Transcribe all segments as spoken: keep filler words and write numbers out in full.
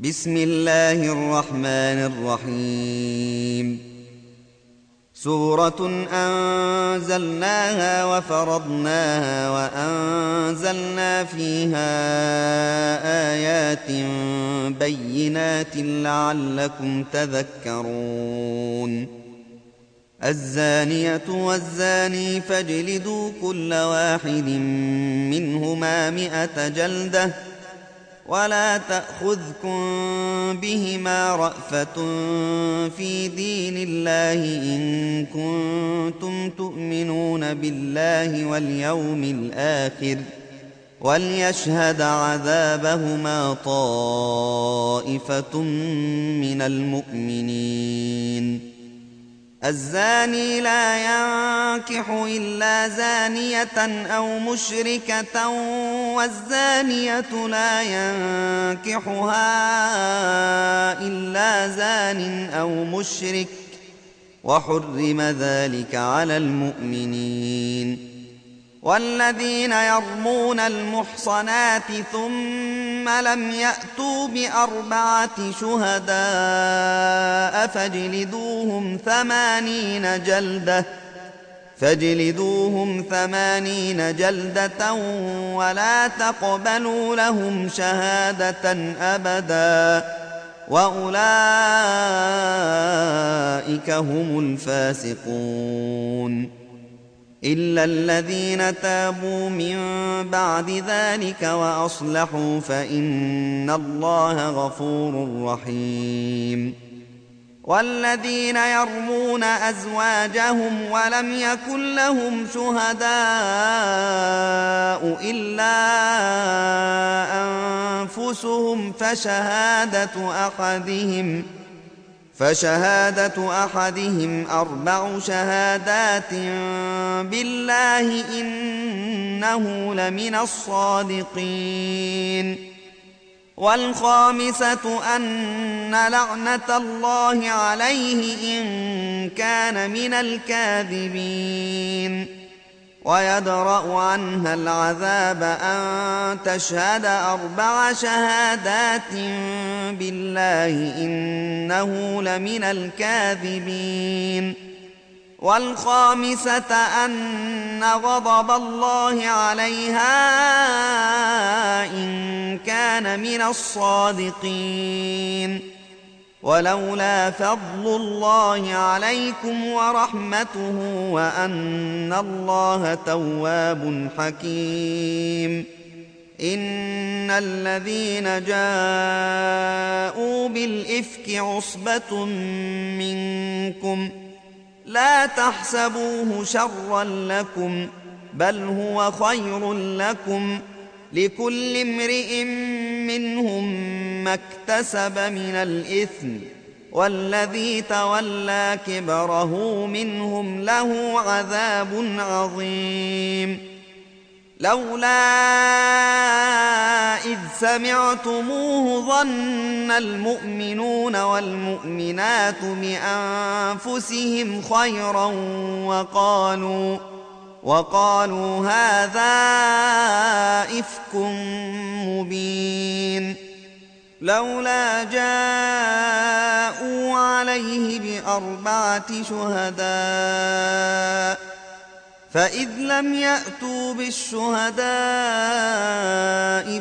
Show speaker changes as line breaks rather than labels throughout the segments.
بسم الله الرحمن الرحيم سورة أنزلناها وفرضناها وأنزلنا فيها آيات بينات لعلكم تذكرون الزانية والزاني فاجلدوا كل واحد منهما مئة جلدة ولا تأخذكم بهما رأفة في دين الله إن كنتم تؤمنون بالله واليوم الآخر وليشهد عذابهما طائفة من المؤمنين الزاني لا ينكح إلا زانية أو مشركة والزانية لا ينكحها إلا زان أو مشرك وحرم ذلك على المؤمنين والذين يرمون المحصنات ثم لم يأتوا بأربعة شهداء فاجلدوهم ثمانين جلدة فاجلدوهم ثمانين جلدة ولا تقبلوا لهم شهادة أبدا وأولئك هم الفاسقون إلا الذين تابوا من بعد ذلك وأصلحوا فإن الله غفور رحيم والذين يرمون أزواجهم ولم يكن لهم شهداء إلا أنفسهم فشهادة أحدهم فشهادة أحدهم أربع شهادات بالله إنه لمن الصادقين والخامسة أن لعنة الله عليه إن كان من الكاذبين ويدرأ عنها العذاب أن تشهد أربع شهادات بالله إنه لمن الكاذبين والخامسة أن غضب الله عليها إن كان من الصادقين ولولا فضل الله عليكم ورحمته وأن الله تواب حكيم إن الذين جاءوا بالإفك عصبة منكم لا تحسبوه شرا لكم بل هو خير لكم لكل امرئ منهم ما اكتسب من الإثم والذي تولى كبره منهم له عذاب عظيم لولا إذ سمعتموه ظن المؤمنون والمؤمنات بأنفسهم خيرا وقالوا وقالوا هذا إفك مبين لولا جاءوا عليه بأربعة شهداء فإذ لم يأتوا بالشهداء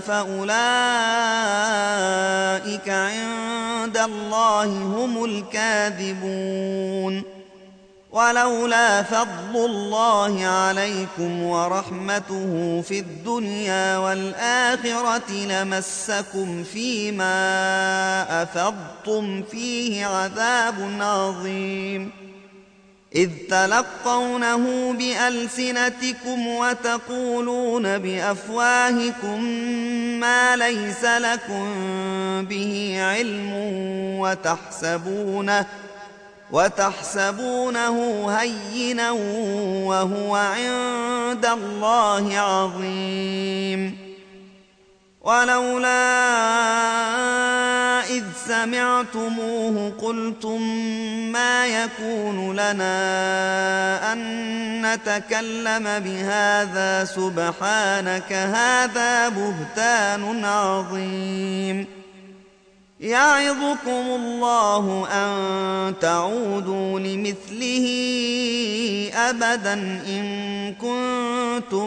فأولئك عند الله هم الكاذبون ولولا فضل الله عليكم ورحمته في الدنيا والآخرة لمسكم فيما أفضتم فيه عذاب عظيم إذ تلقونه بألسنتكم وتقولون بأفواهكم ما ليس لكم به علم وتحسبونه وتحسبونه هينا وهو عند الله عظيم ولولا إذ سمعتموه قلتم ما يكون لنا أن نتكلم بهذا سبحانك هذا بهتان عظيم يعظكم الله أن تعودوا لمثله أبدا إن كنتم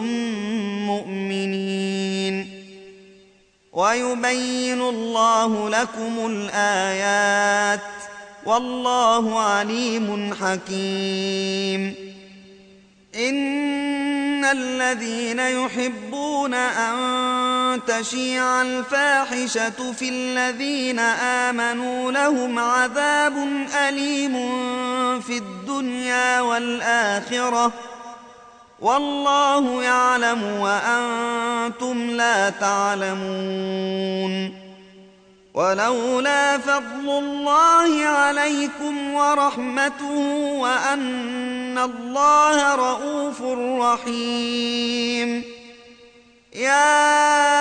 مؤمنين ويبين الله لكم الآيات والله عليم حكيم إن الذين يحبون أن تشيع الفاحشة في الذين آمنوا لهم عذاب أليم في الدنيا والآخرة والله يعلم وأنتم لا تعلمون ولولا فضل الله عليكم ورحمته وأن الله رءوف رحيم يا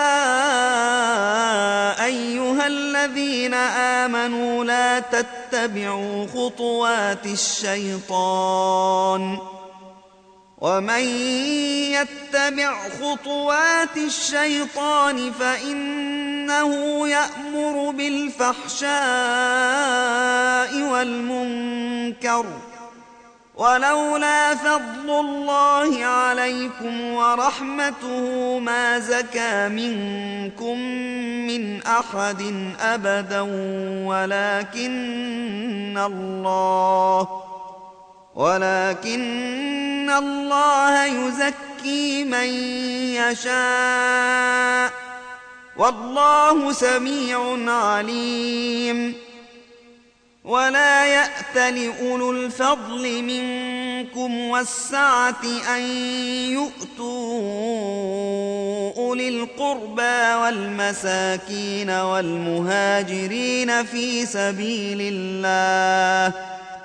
أيها الذين آمنوا لا تتبعوا خطوات الشيطان ومن يتبع خطوات الشيطان فإنه يأمر بالفحشاء والمنكر ولولا فضل الله عليكم ورحمته ما زكى منكم من أحد أبدا ولكن الله ولكن الله يزكي من يشاء والله سميع عليم ولا يأت لأولو الفضل منكم والسعة أن يؤتوا أولي القربى والمساكين والمهاجرين في سبيل الله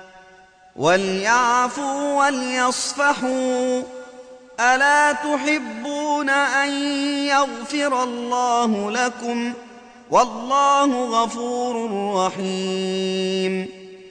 وليعفوا وليصفحوا ألا تحبون أن يغفر الله لكم والله غفور رحيم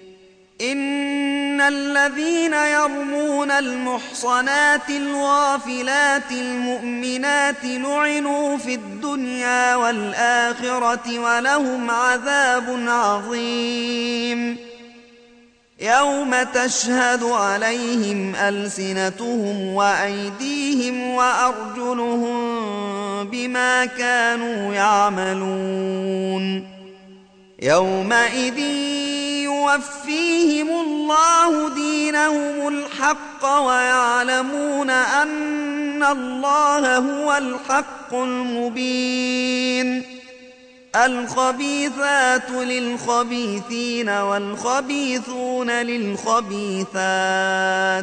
إن الذين يرمون المحصنات الغافلات المؤمنات لعنوا في الدنيا والآخرة ولهم عذاب عظيم يوم تشهد عليهم ألسنتهم وأيديهم وأرجلهم بما كانوا يعملون يومئذ يوفيهم الله دينهم الحق ويعلمون أن الله هو الحق المبين الخبيثات للخبيثين والخبيثون للخبيثات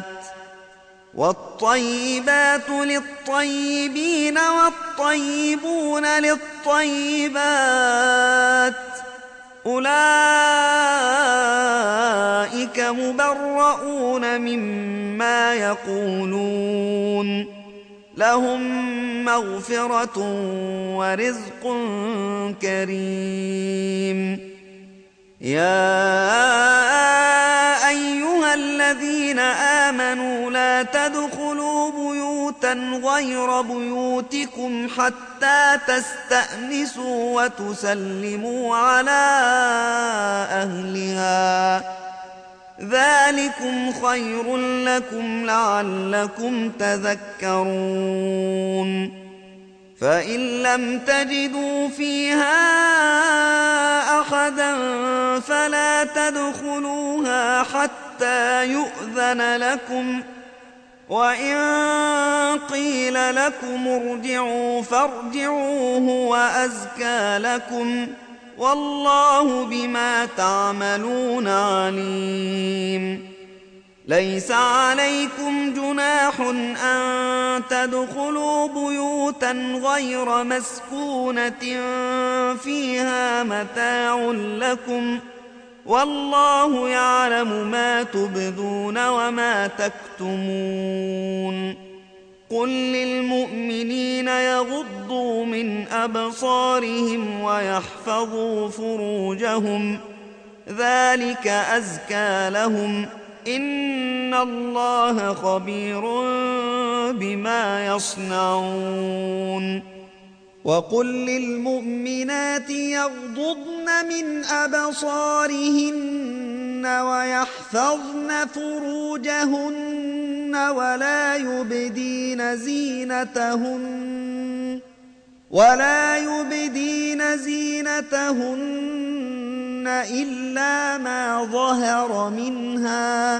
والطيبات للطيبين والطيبون للطيبات أولئك مبرؤون مما يقولون لهم مغفرة ورزق كريم يا أيها الذين آمنوا لا تدخلوا بيوتا غير بيوتكم حتى تستأنسوا وتسلموا على أهلها ذلكم خير لكم لعلكم تذكرون فإن لم تجدوا فيها أحدا فلا تدخلوها حتى يؤذن لكم وإن قيل لكم ارجعوا فارجعوا هو أزكى لكم والله بما تعملون عليم ليس عليكم جناح أن تدخلوا بيوتا غير مسكونة فيها متاع لكم والله يعلم ما تبدون وما تكتمون قل للمؤمنين يغضوا من أبصارهم ويحفظوا فروجهم ذلك أزكى لهم إن الله خبير بما يصنعون وقل للمؤمنات يغضضن من أبصارهن ويحفظن فروجهن ولا يبدين زينتهن ولا يبدين زينتهن إلا ما ظهر منها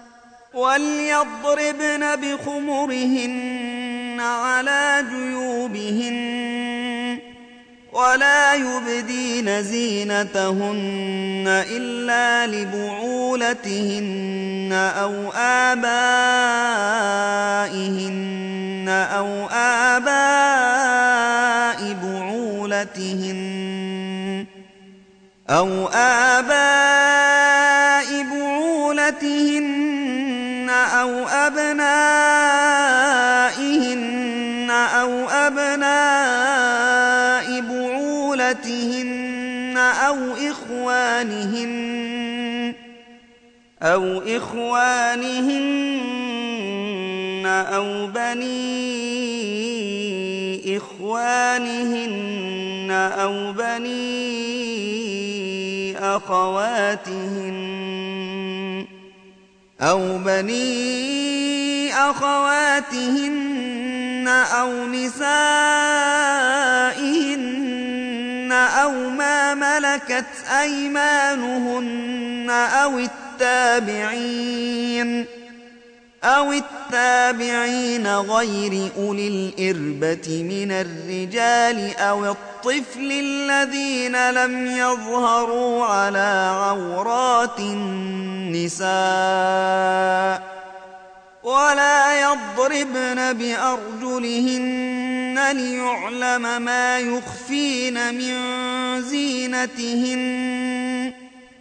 وليضربن بخمرهن على جيوبهن ولا يبدين زينتهن إلا لبعولتهن أو آبائهن أو آباء بعولتهن أو آباء بعولتهن أو أبنائهن أو أبناء بعولتهن أو إخوانهن أو إخوانهن أو بني إخوانهن أو بني أخواتهن أو بني أخواتهن أو نسائهن أو ما ملكت أيمانهن أو التابعين أو التابعين غير أولي الإربة من الرجال أو الطفل الذين لم يظهروا على عورات النساء ولا يضربن بأرجلهن ليعلم ما يخفين من زينتهن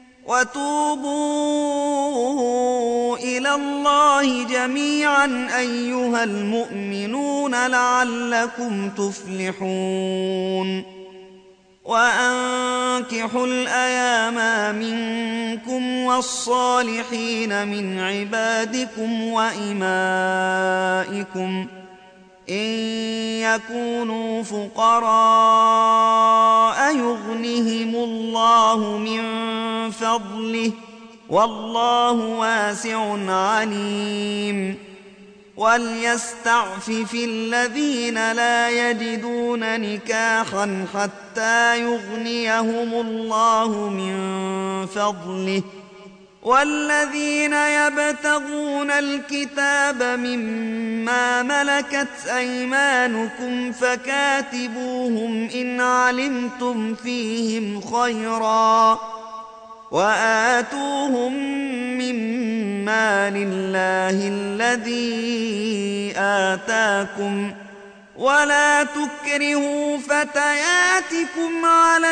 وتوبوا إلى الله جميعا أيها المؤمنون لعلكم تفلحون وأنكحوا الأيام منكم والصالحين من عبادكم وإمائكم إن يكونوا فقراء يغنهم الله من فضله والله واسع عليم وليستعفف الذين لا يجدون نكاحا حتى يغنيهم الله من فضله والذين يبتغون الكتاب مما ملكت أيمانكم فكاتبوهم إن علمتم فيهم خيرا وآتوهم مما لله الذي آتاكم ولا تكرهوا فتياتكم على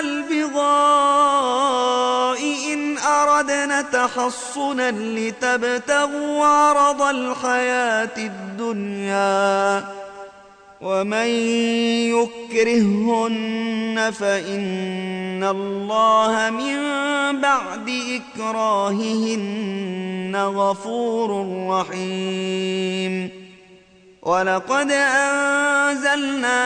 البغاء إن أردنا تحصنا لتبتغوا عرض الحياة الدنيا ومن يكرهن فإن الله من بعد إكراههن غفور رحيم ولقد أنزلنا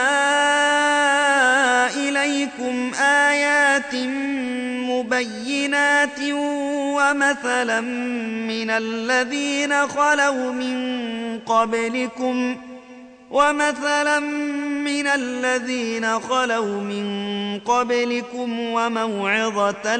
إليكم آيات مبينات ومثلا من الذين خلوا من قبلكم ومثلا من الذين خلوا من قبلكم وموعظة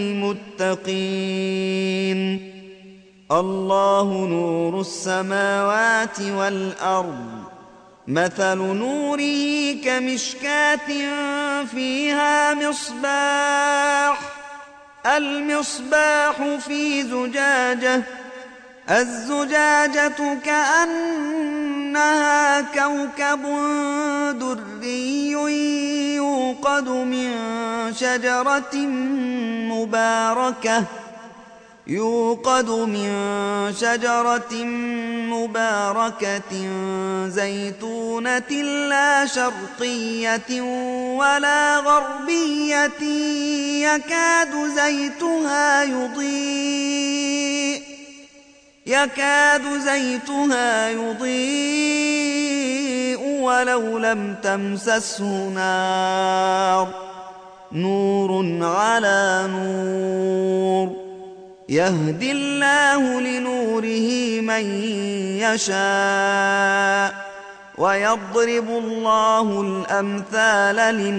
للمتقين الله نور السماوات والأرض مثل نوره كمشكاة فيها مصباح المصباح في زجاجة الزجاجة كأنها كوكب دري يوقد من شجرة مباركة يوقد من شجرة مباركة زيتونة لا شرقية ولا غربية يكاد زيتها يضيء يكاد زيتها يضيء ولو لم تمسسه نار نور على نور يهدي الله لنوره من يشاء ويضرب الله الأمثال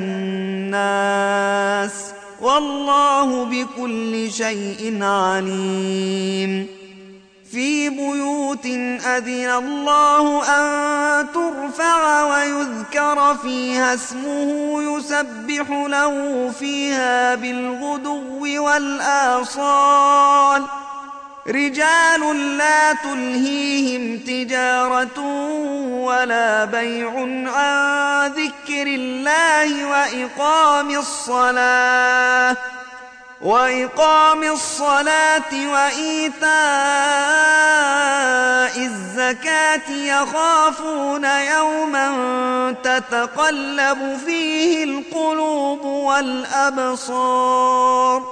للناس والله بكل شيء عليم في بيوت أذن الله أن ترفع ويذكر فيها اسمه يسبح له فيها بالغدو والآصال رجال لا تلهيهم تجارة ولا بيع عن ذكر الله وإقام الصلاة وإقام الصلاة وإيتاء الزكاة يخافون يوما تتقلب فيه القلوب والأبصار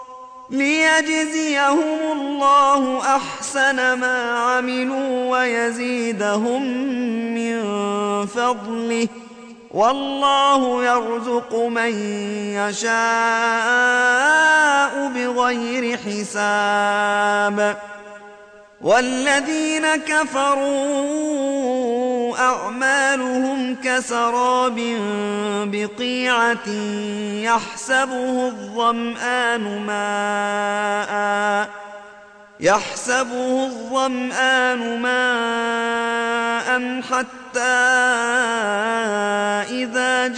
ليجزيهم الله أحسن ما عملوا ويزيدهم من فضله والله يرزق من يشاء بغير حساب والذين كفروا أعمالهم كسراب بقيعة يحسبه الظمآن ماء يحسبه الظمآن ماء حتى إذا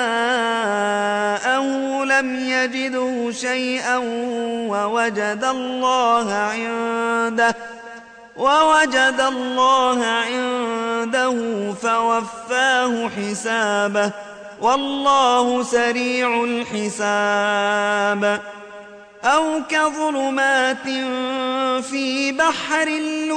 جاءه لم يجده شيئا ووجد الله عنده ووجد الله عنده فوفاه حسابه والله سريع الحساب أو كظلمات في بحر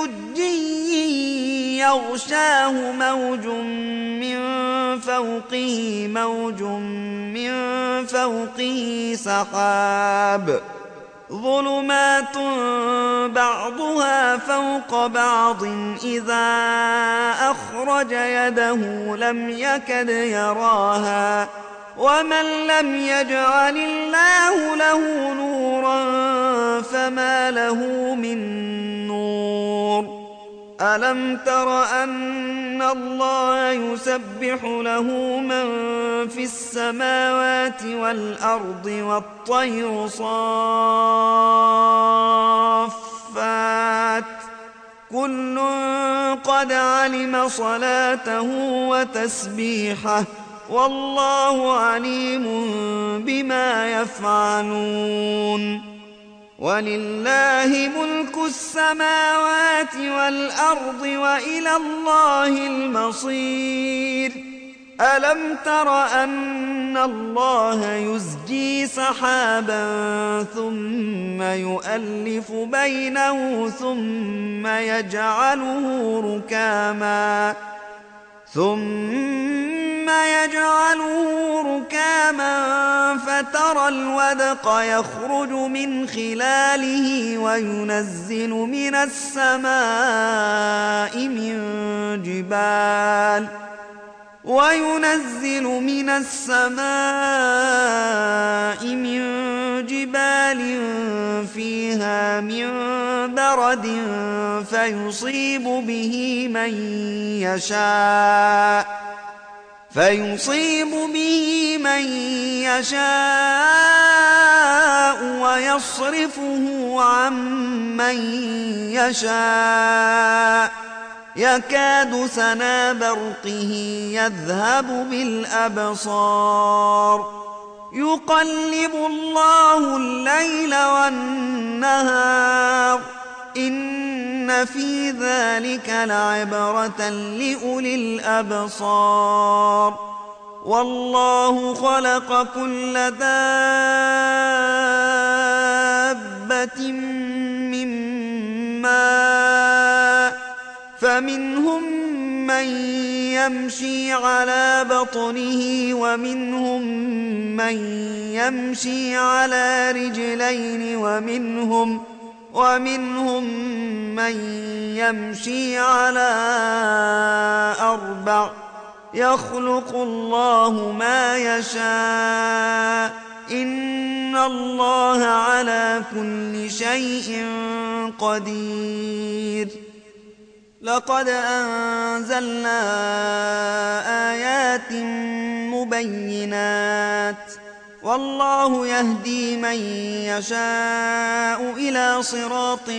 لجي يغشاه موج من فوقه موج من فوقه سحاب ظلمات بعضها فوق بعض إذا أخرج يده لم يكد يراها ومن لم يجعل الله له نورا فما له من نور ألم تر أن الله يسبح له من في السماوات والأرض والطير صافات كل قد علم صلاته وتسبيحه والله عليم بما يفعلون ولله ملك السماوات والأرض وإلى الله المصير ألم تر أن الله يزجي سحابا ثم يؤلف بينه ثم يجعله ركاما ثم يجعله ركاما فترى الودق يخرج من خلاله وينزل من السماء من جبال وينزل من السماء من جبال فيها من برد فيصيب به من يشاء فيصيب به من يشاء ويصرفه عن من يشاء يكاد سنا برقه يذهب بالأبصار يقلب الله الليل والنهار إن في ذلك لعبرة لأولي الأبصار والله خلق كل دابة من ماء فمنهم من يمشي على بطنه ومنهم من يمشي على رجلين ومنهم ومنهم من يمشي على أربع يخلق الله ما يشاء إن الله على كل شيء قدير. لقد أنزلنا آيات مبينات والله يهدي من يشاء إلى صراط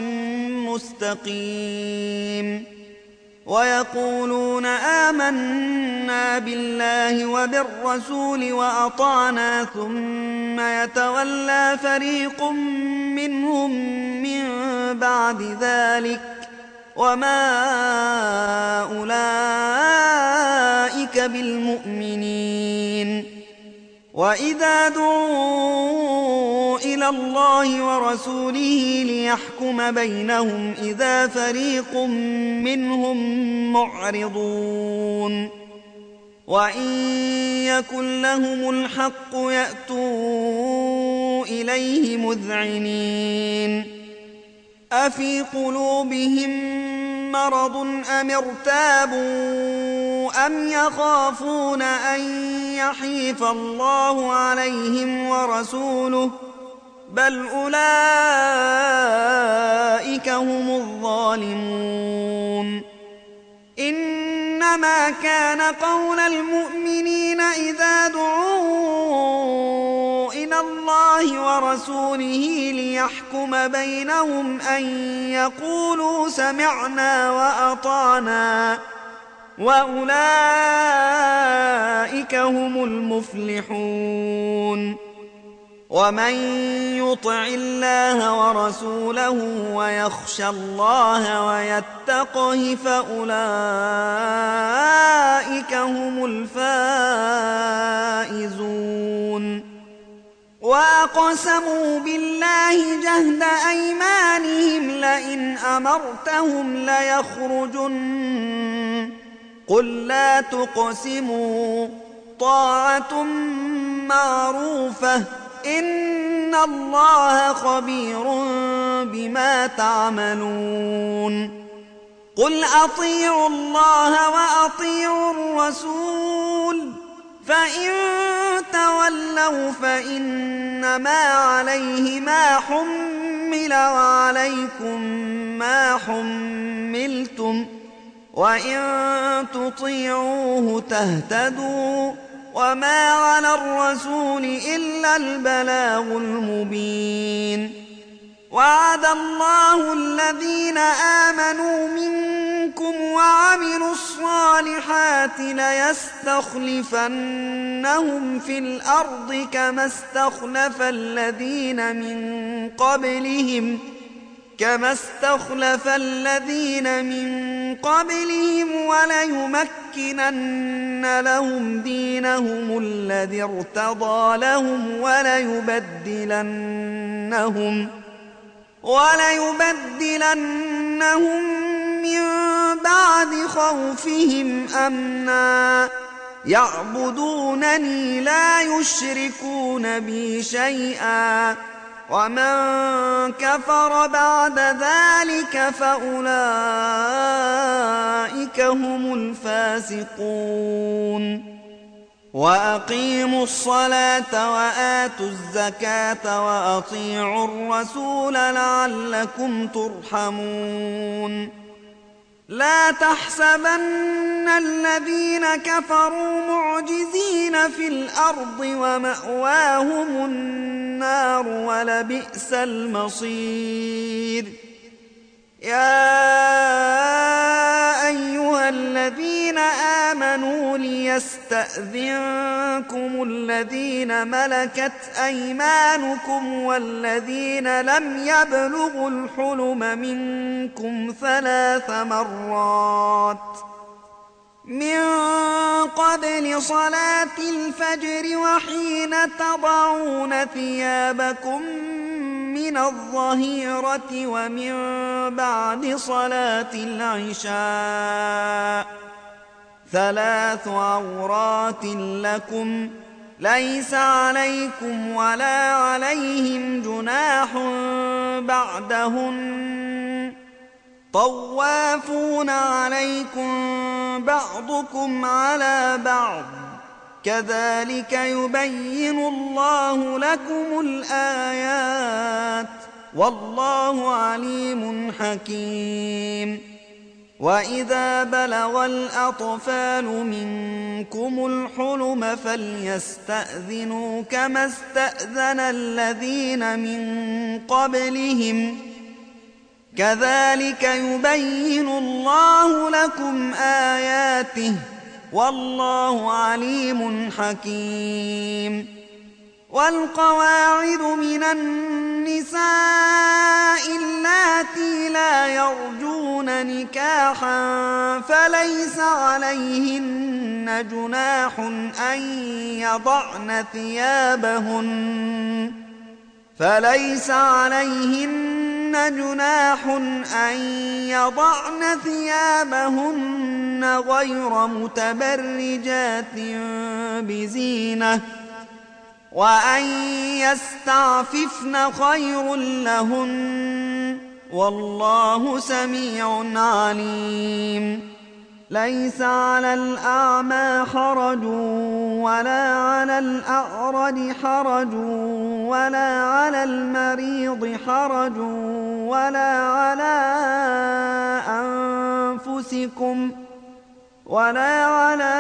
مستقيم. ويقولون آمنا بالله وبالرسول وأطعنا ثم يتولى فريق منهم من بعد ذلك وما أولئك بالمؤمنين. وإذا دعوا إلى الله ورسوله ليحكم بينهم إذا فريق منهم معرضون. وإن يكن لهم الحق يأتوا إليه مذعنين. أفي قلوبهم مرض أم ارتابوا أم يخافون أن يحيف الله عليهم ورسوله بل أولئك هم الظالمون. إنما كان قول المؤمنين إذا دعوا إلى الله ورسوله ليحكم بينهم أن يقولوا سمعنا وأطعنا وأولئك هم المفلحون. ومن يطع الله ورسوله ويخشى الله ويتقه فأولئك هم الفائزون. وأقسموا بالله جهد أيمانهم لئن أمرتهم ليخرجن قل لا تقسموا طاعة معروفة إن الله خبير بما تعملون. قل أطيعوا الله وأطيعوا الرسول فإن تولوا فإنما عليه ما حمل وعليكم ما حملتم وإن تطيعوه تهتدوا وما على الرسول إلا البلاغ المبين. وعد الله الذين آمنوا منكم وعملوا الصالحات ليستخلفنهم في الأرض كما استخلف الذين من قبلهم كما استخلف الذين من قبلهم وليمكنن لهم دينهم الذي ارتضى لهم وليبدلنهم وليبدلنهم من بعد خوفهم أمنا يعبدونني لا يشركون بي شيئا ومن كفر بعد ذلك فأولئك هم الفاسقون. وأقيموا الصلاة وآتوا الزكاة وأطيعوا الرسول لعلكم ترحمون. لا تحسبن الذين كفروا معجزين في الأرض ومأواهم النار ولبئس المصير. يا أيها الذين آمنوا ليستأذنكم الذين ملكت أيمانكم والذين لم يبلغوا الحلم منكم ثلاث مرات من قبل صلاة الفجر وحين تضعون ثيابكم من الظهيرة ومن بعد صلاة العشاء ثلاث عورات لكم ليس عليكم ولا عليهم جناح بعدهن طوافون عليكم بعضكم على بعض كذلك يبين الله لكم الآيات والله عليم حكيم. وإذا بلغ الأطفال منكم الحلم فليستأذنوا كما استأذن الذين من قبلهم كذلك يبين الله لكم آياته والله عليم حكيم. والقواعد من النساء اللاتي لا يرجون نكاحا فليس عليهن جناح أن يضعن ثيابهن فليس عليهن جناح أن يضعن ثيابهن غير متبرجات بزينة وأن يستعففن خير لهن والله سميع عليم. ليس على الأعمى حرج ولا على الأعرج حرج ولا على المريض حرج ولا على أنفسكم ولا على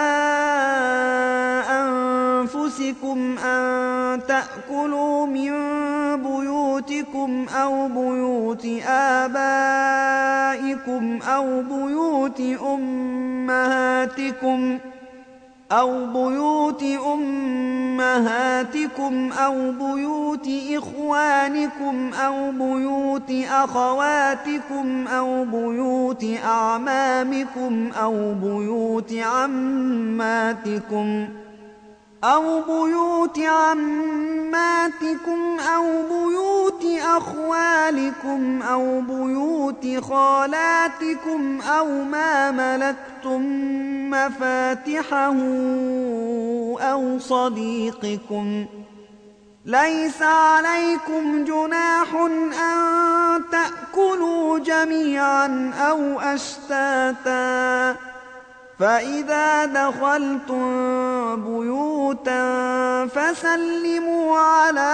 أنفسكم أن تأكلوا من بيوتكم أو بيوت آبائكم أو بيوت أمهاتكم أو بيوت أمهاتكم أو بيوت إخوانكم أو بيوت أخواتكم أو بيوت أعمامكم أو بيوت عماتكم أو بيوت عماتكم أو بيوت أخوالكم أو بيوت خالاتكم أو ما ملكتم مفاتحه أو صديقكم. ليس عليكم جناح أن تأكلوا جميعا أو أشتاتا فإذا دخلتم بيوتا فسلموا على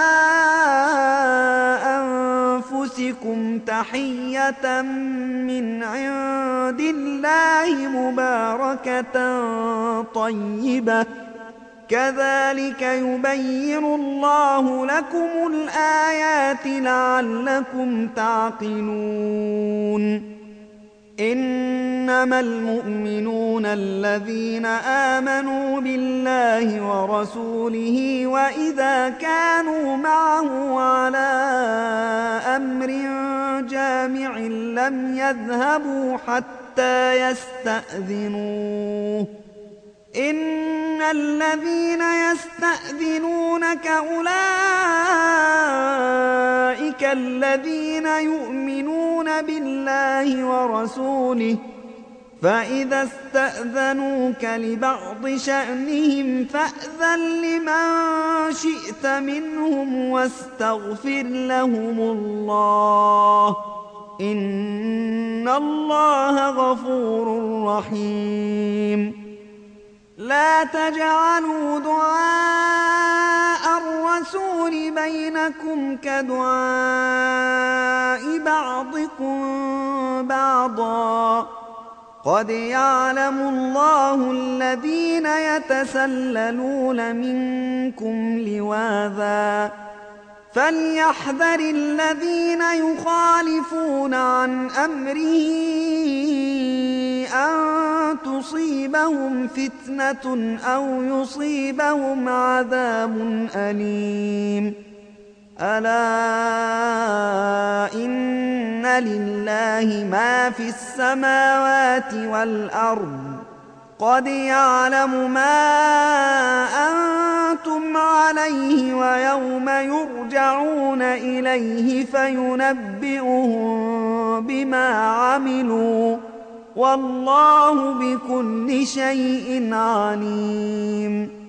أنفسكم تحية من عند الله مباركة طيبة كذلك يبين الله لكم الآيات لعلكم تعقلون. إنما المؤمنون الذين آمنوا بالله ورسوله وإذا كانوا معه على أمر جامع لم يذهبوا حتى يستأذنوه إن الذين يستأذنونك أولئك الذين يؤمنون بالله ورسوله فإذا استأذنوك لبعض شأنهم فأذن لمن شئت منهم واستغفر لهم الله إن الله غفور رحيم. لا تجعلوا دعاء الرسول بينكم كدعاء بعضكم بعضا قد يعلم الله الذين يتسللون منكم لواذا فليحذر الذين يخالفون عن أمره أن تصيبهم فتنة أو يصيبهم عذاب أليم. ألا إن لله ما في السماوات والأرض قد يعلم ما أنتم عليه ويوم يرجعون إليه فينبئهم بما عملوا والله بكل شيء عليم.